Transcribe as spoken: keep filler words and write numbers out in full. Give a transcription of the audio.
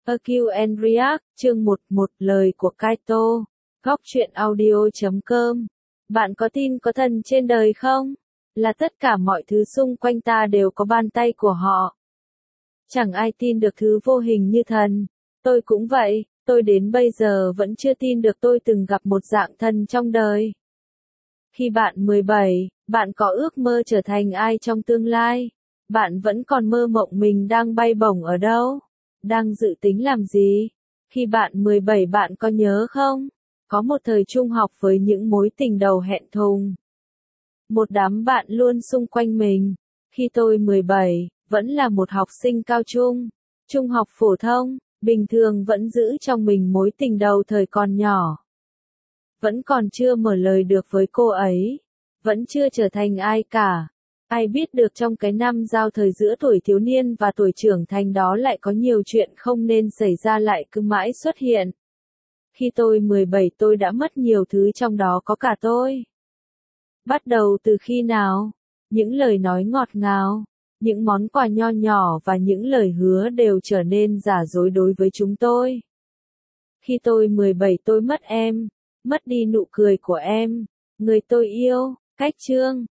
Hercule and React, chương một một lời của Kaito. Góc truyện audio chấm com. Bạn có tin có thần trên đời không? Là tất cả mọi thứ xung quanh ta đều có bàn tay của họ. Chẳng ai tin được thứ vô hình như thần. Tôi cũng vậy, tôi đến bây giờ vẫn chưa tin được tôi từng gặp một dạng thần trong đời. Khi bạn mười bảy, bạn có ước mơ trở thành ai trong tương lai? Bạn vẫn còn mơ mộng mình đang bay bổng ở đâu? Đang dự tính làm gì? Khi bạn mười bảy bạn có nhớ không? Có một thời trung học với những mối tình đầu hẹn thùng. Một đám bạn luôn xung quanh mình. Khi tôi mười bảy, vẫn là một học sinh cao trung, trung học phổ thông, bình thường vẫn giữ trong mình mối tình đầu thời còn nhỏ. Vẫn còn chưa mở lời được với cô ấy. Vẫn chưa trở thành ai cả. Ai biết được trong cái năm giao thời giữa tuổi thiếu niên và tuổi trưởng thành đó lại có nhiều chuyện không nên xảy ra lại cứ mãi xuất hiện. Khi tôi mười bảy tôi đã mất nhiều thứ trong đó có cả tôi. Bắt đầu từ khi nào? Những lời nói ngọt ngào, những món quà nho nhỏ và những lời hứa đều trở nên giả dối đối với chúng tôi. Khi tôi mười bảy tôi mất em, mất đi nụ cười của em, người tôi yêu, cách chương.